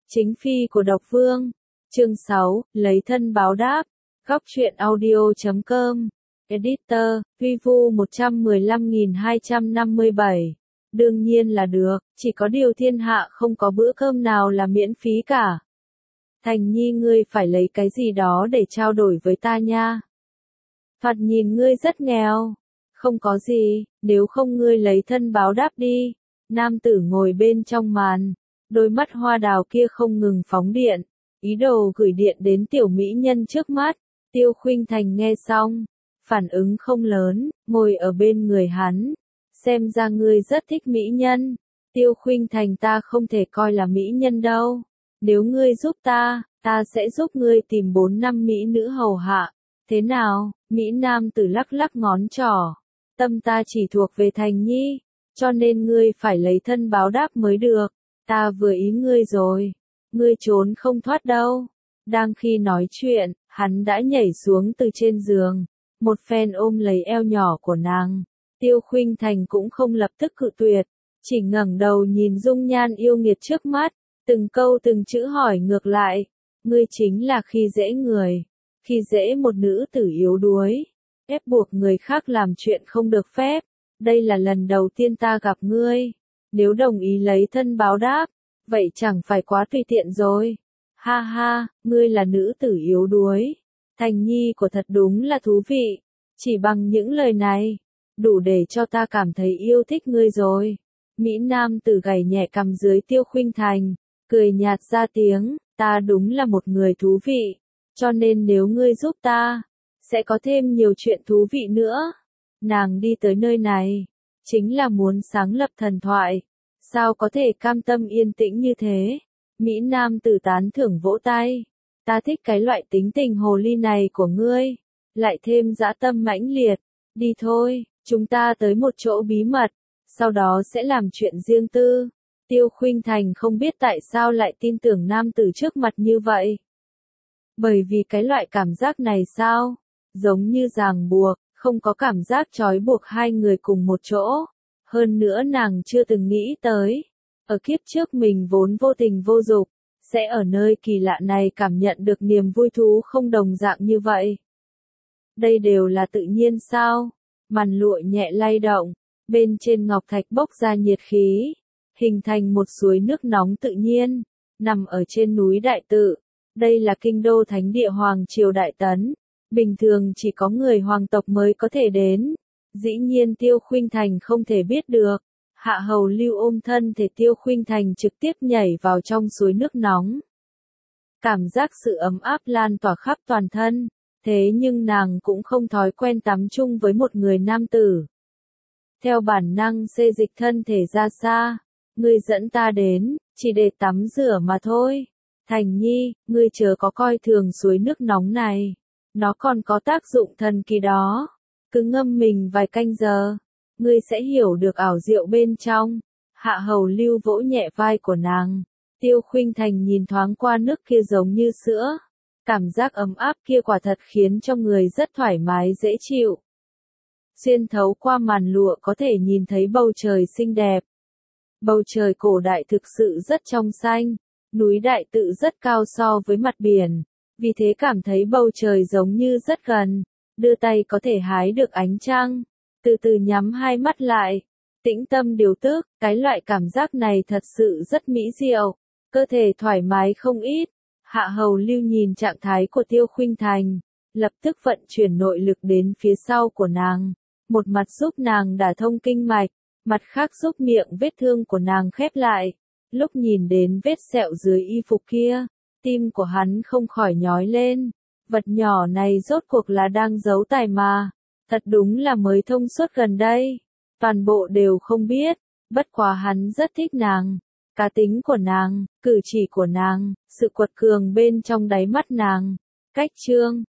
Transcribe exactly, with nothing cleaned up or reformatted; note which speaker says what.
Speaker 1: Chính phi của độc vương. Chương sáu, lấy thân báo đáp. Góc truyện audio chấm com. Editor, Vivu một trăm mười lăm nghìn hai trăm năm mươi bảy. Đương nhiên là được, chỉ có điều thiên hạ không có bữa cơm nào là miễn phí cả. Thành Nhi, ngươi phải lấy cái gì đó để trao đổi với ta nha. Thoạt nhìn ngươi rất nghèo. Không có gì, nếu không ngươi lấy thân báo đáp đi. Nam tử ngồi bên trong màn, đôi mắt hoa đào kia không ngừng phóng điện, ý đồ gửi điện đến tiểu mỹ nhân trước mắt. Tiêu Khuynh Thành nghe xong, phản ứng không lớn, ngồi ở bên người hắn. Xem ra ngươi rất thích mỹ nhân. Tiêu Khuynh Thành, ta không thể coi là mỹ nhân đâu. Nếu ngươi giúp ta, ta sẽ giúp ngươi tìm bốn năm mỹ nữ hầu hạ. Thế nào? Mỹ nam tử lắc lắc ngón trỏ. Tâm ta chỉ thuộc về Thành Nhi, cho nên ngươi phải lấy thân báo đáp mới được. Ta vừa ý ngươi rồi. Ngươi trốn không thoát đâu. Đang khi nói chuyện, hắn đã nhảy xuống từ trên giường. Một phen ôm lấy eo nhỏ của nàng. Tiêu Khuynh Thành cũng không lập tức cự tuyệt. Chỉ ngẩng đầu nhìn dung nhan yêu nghiệt trước mắt. Từng câu từng chữ hỏi ngược lại. Ngươi chính là khi dễ người. Khi dễ một nữ tử yếu đuối. Ép buộc người khác làm chuyện không được phép. Đây là lần đầu tiên ta gặp ngươi. Nếu đồng ý lấy thân báo đáp, vậy chẳng phải quá tùy tiện rồi. Ha ha, ngươi là nữ tử yếu đuối. Thành Nhi của thật đúng là thú vị. Chỉ bằng những lời này, đủ để cho ta cảm thấy yêu thích ngươi rồi. Mỹ nam tử gảy nhẹ cằm dưới Tiêu Khuynh Thành, cười nhạt ra tiếng, ta đúng là một người thú vị. Cho nên nếu ngươi giúp ta, sẽ có thêm nhiều chuyện thú vị nữa. Nàng đi tới nơi này, chính là muốn sáng lập thần thoại. Sao có thể cam tâm yên tĩnh như thế? Mỹ nam tử tán thưởng vỗ tay. Ta thích cái loại tính tình hồ ly này của ngươi. Lại thêm dã tâm mãnh liệt. Đi thôi, chúng ta tới một chỗ bí mật. Sau đó sẽ làm chuyện riêng tư. Tiêu Khuynh Thành không biết tại sao lại tin tưởng nam tử trước mặt như vậy. Bởi vì cái loại cảm giác này sao? Giống như ràng buộc, không có cảm giác trói buộc hai người cùng một chỗ. Hơn nữa nàng chưa từng nghĩ tới. Ở kiếp trước mình vốn vô tình vô dục, sẽ ở nơi kỳ lạ này cảm nhận được niềm vui thú không đồng dạng như vậy. Đây đều là tự nhiên sao? Màn lụa nhẹ lay động, bên trên ngọc thạch bốc ra nhiệt khí, hình thành một suối nước nóng tự nhiên, nằm ở trên núi Đại Tự. Đây là kinh đô thánh địa Hoàng Triều Đại Tấn, bình thường chỉ có người hoàng tộc mới có thể đến. Dĩ nhiên Tiêu Khuynh Thành không thể biết được. Hạ hầu Lưu ôm thân thể Tiêu Khuynh Thành trực tiếp nhảy vào trong suối nước nóng. Cảm giác sự ấm áp lan tỏa khắp toàn thân, thế nhưng nàng cũng không thói quen tắm chung với một người nam tử. Theo bản năng xê dịch thân thể ra xa, ngươi dẫn ta đến, chỉ để tắm rửa mà thôi. Thành Nhi, ngươi chớ có coi thường suối nước nóng này, nó còn có tác dụng thần kỳ đó. Cứ ngâm mình vài canh giờ, ngươi sẽ hiểu được ảo diệu bên trong. Hạ hầu Lưu vỗ nhẹ vai của nàng. Tiêu Khuynh Thành nhìn thoáng qua nước kia giống như sữa. Cảm giác ấm áp kia quả thật khiến cho người rất thoải mái dễ chịu. Xuyên thấu qua màn lụa có thể nhìn thấy bầu trời xinh đẹp. Bầu trời cổ đại thực sự rất trong xanh. Núi Đại Tự rất cao so với mặt biển. Vì thế cảm thấy bầu trời giống như rất gần. Đưa tay có thể hái được ánh trăng. Từ từ nhắm hai mắt lại. Tĩnh tâm điều tức. Cái loại cảm giác này thật sự rất mỹ diệu. Cơ thể thoải mái không ít. Hạ hầu Lưu nhìn trạng thái của Tiêu Khuynh Thành. Lập tức vận chuyển nội lực đến phía sau của nàng. Một mặt giúp nàng đả thông kinh mạch. Mặt khác giúp miệng vết thương của nàng khép lại. Lúc nhìn đến vết sẹo dưới y phục kia, tim của hắn không khỏi nhói lên. Vật nhỏ này rốt cuộc là đang giấu tài mà. Thật đúng là mới thông suốt gần đây. Toàn bộ đều không biết. Bất quá hắn rất thích nàng. Cá tính của nàng, cử chỉ của nàng, sự quật cường bên trong đáy mắt nàng. Cách chương